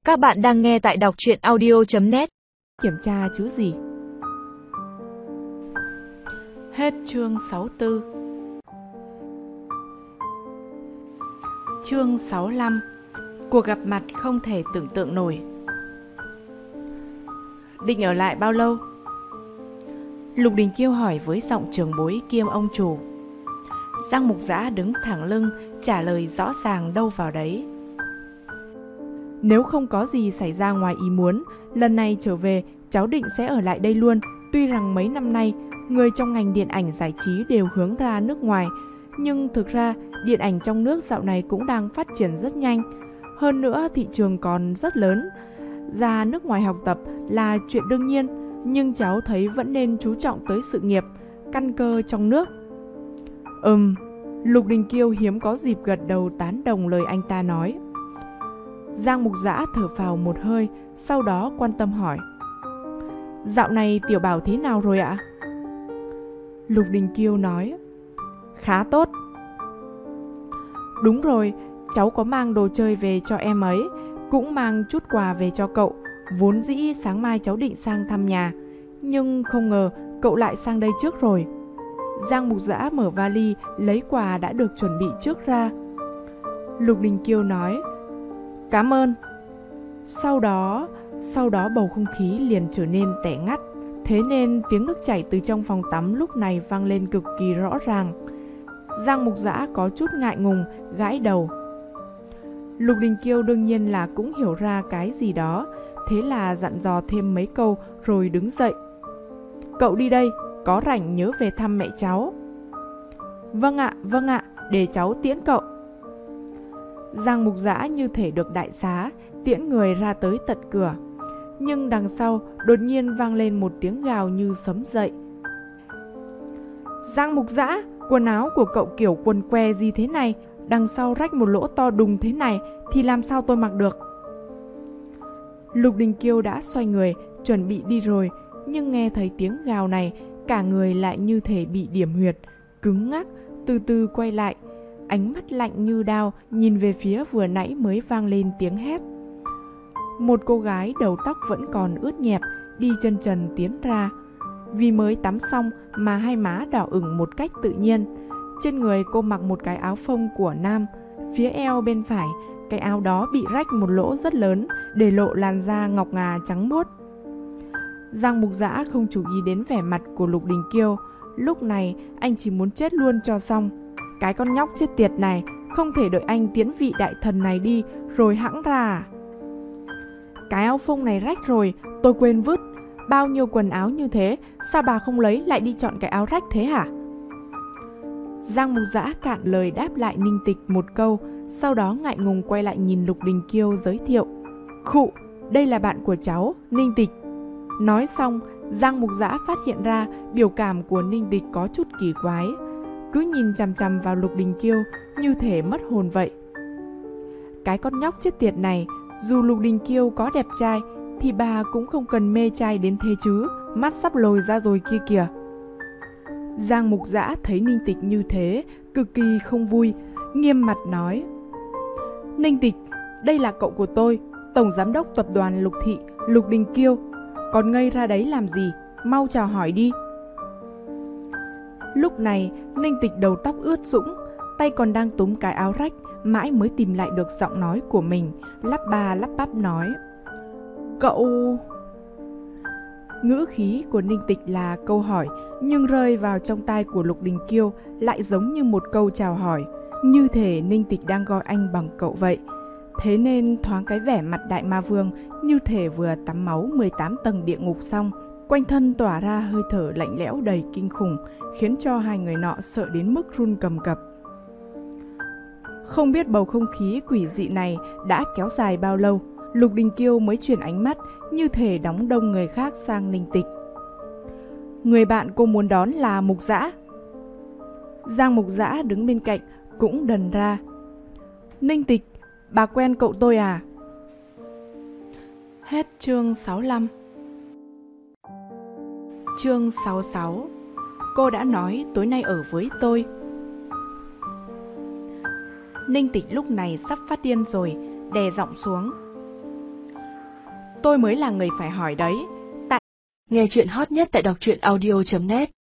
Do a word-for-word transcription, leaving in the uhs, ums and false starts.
Các bạn đang nghe tại đọc truyện audio chấm net. Kiểm tra chứ gì. Hết chương sáu mươi tư. Chương sáu mươi lăm. Cuộc gặp mặt không thể tưởng tượng nổi. Định ở lại bao lâu? Lục Đình Kiêu hỏi với giọng trưởng bối kiêm ông chủ. Giang Mục Dã đứng thẳng lưng, trả lời rõ ràng đâu vào đấy. Nếu không có gì xảy ra ngoài ý muốn, lần này trở về cháu định sẽ ở lại đây luôn. Tuy rằng mấy năm nay người trong ngành điện ảnh giải trí đều hướng ra nước ngoài, nhưng thực ra điện ảnh trong nước dạo này cũng đang phát triển rất nhanh. Hơn nữa thị trường còn rất lớn. Ra nước ngoài học tập là chuyện đương nhiên, nhưng cháu thấy vẫn nên chú trọng tới sự nghiệp, căn cơ trong nước. Ừm, Lục Đình Kiêu hiếm có dịp gật đầu tán đồng lời anh ta nói. Giang Mục Dã thở phào một hơi, sau đó quan tâm hỏi. Dạo này Tiểu Bảo thế nào rồi ạ? Lục Đình Kiêu nói. Khá tốt. Đúng rồi, cháu có mang đồ chơi về cho em ấy, cũng mang chút quà về cho cậu. Vốn dĩ sáng mai cháu định sang thăm nhà, nhưng không ngờ cậu lại sang đây trước rồi. Giang Mục Dã mở vali lấy quà đã được chuẩn bị trước ra. Lục Đình Kiêu nói. Cảm ơn. Sau đó, sau đó bầu không khí liền trở nên tẻ ngắt. Thế nên tiếng nước chảy từ trong phòng tắm lúc này vang lên cực kỳ rõ ràng. Giang Mục Dã có chút ngại ngùng, gãi đầu. Lục Đình Kiêu đương nhiên là cũng hiểu ra cái gì đó, thế là dặn dò thêm mấy câu rồi đứng dậy. Cậu đi đây, có rảnh nhớ về thăm mẹ cháu. Vâng ạ, vâng ạ, để cháu tiễn cậu. Giang Mục Dã như thể được đại xá, tiễn người ra tới tận cửa. Nhưng đằng sau đột nhiên vang lên một tiếng gào như sấm dậy. Giang Mục Dã, quần áo của cậu kiểu quần que gì thế này? Đằng sau rách một lỗ to đùng thế này thì làm sao tôi mặc được? Lục Đình Kiêu đã xoay người, chuẩn bị đi rồi, nhưng nghe thấy tiếng gào này, cả người lại như thể bị điểm huyệt, cứng ngắc, từ từ quay lại. Ánh mắt lạnh như đao nhìn về phía vừa nãy mới vang lên tiếng hét. Một cô gái đầu tóc vẫn còn ướt nhẹp đi chân trần tiến ra. Vì mới tắm xong mà hai má đỏ ửng một cách tự nhiên. Trên người cô mặc một cái áo phông của nam. Phía eo bên phải, cái áo đó bị rách một lỗ rất lớn, để lộ làn da ngọc ngà trắng muốt. Giang Mục Dã không chú ý đến vẻ mặt của Lục Đình Kiêu. Lúc này anh chỉ muốn chết luôn cho xong. Cái con nhóc chết tiệt này, không thể đợi anh tiễn vị đại thần này đi rồi hẵng ra à? Cái áo phông này rách rồi, tôi quên vứt. Bao nhiêu quần áo như thế, sao bà không lấy lại đi chọn cái áo rách thế hả? Giang Mục Dã cạn lời đáp lại Ninh Tịch một câu, sau đó ngại ngùng quay lại nhìn Lục Đình Kiêu giới thiệu. Khụ, đây là bạn của cháu, Ninh Tịch. Nói xong, Giang Mục Dã phát hiện ra biểu cảm của Ninh Tịch có chút kỳ quái. Cứ nhìn chằm chằm vào Lục Đình Kiêu như thể mất hồn vậy. Cái con nhóc chết tiệt này, dù Lục Đình Kiêu có đẹp trai thì bà cũng không cần mê trai đến thế chứ, mắt sắp lồi ra rồi kia kìa. Giang Mục Dã thấy Ninh Tịch như thế, cực kỳ không vui, nghiêm mặt nói. Ninh Tịch, đây là cậu của tôi, Tổng Giám đốc Tập đoàn Lục Thị, Lục Đình Kiêu. Còn ngây ra đấy làm gì, mau chào hỏi đi. Lúc này, Ninh Tịch đầu tóc ướt sũng, tay còn đang túm cái áo rách, mãi mới tìm lại được giọng nói của mình, lắp ba lắp bắp nói. Cậu... Ngữ khí của Ninh Tịch là câu hỏi, nhưng rơi vào trong tai của Lục Đình Kiêu lại giống như một câu chào hỏi, như thể Ninh Tịch đang gọi anh bằng cậu vậy. Thế nên thoáng cái vẻ mặt đại ma vương như thể vừa tắm máu mười tám tầng địa ngục xong. Quanh thân tỏa ra hơi thở lạnh lẽo đầy kinh khủng, khiến cho hai người nọ sợ đến mức run cầm cập. Không biết bầu không khí quỷ dị này đã kéo dài bao lâu, Lục Đình Kiêu mới chuyển ánh mắt như thể đóng đông người khác sang Ninh Tịch. Người bạn cô muốn đón là Mục Dã. Giang Mục Dã đứng bên cạnh cũng đần ra. Ninh Tịch, bà quen cậu tôi à? Hết chương sáu mươi lăm. Chương sáu mươi sáu. Cô đã nói tối nay ở với tôi. Ninh Tịch lúc này sắp phát điên rồi, đè giọng xuống. Tôi mới là người phải hỏi đấy. Nghe chuyện hot nhất tại đọc truyện audio chấm net.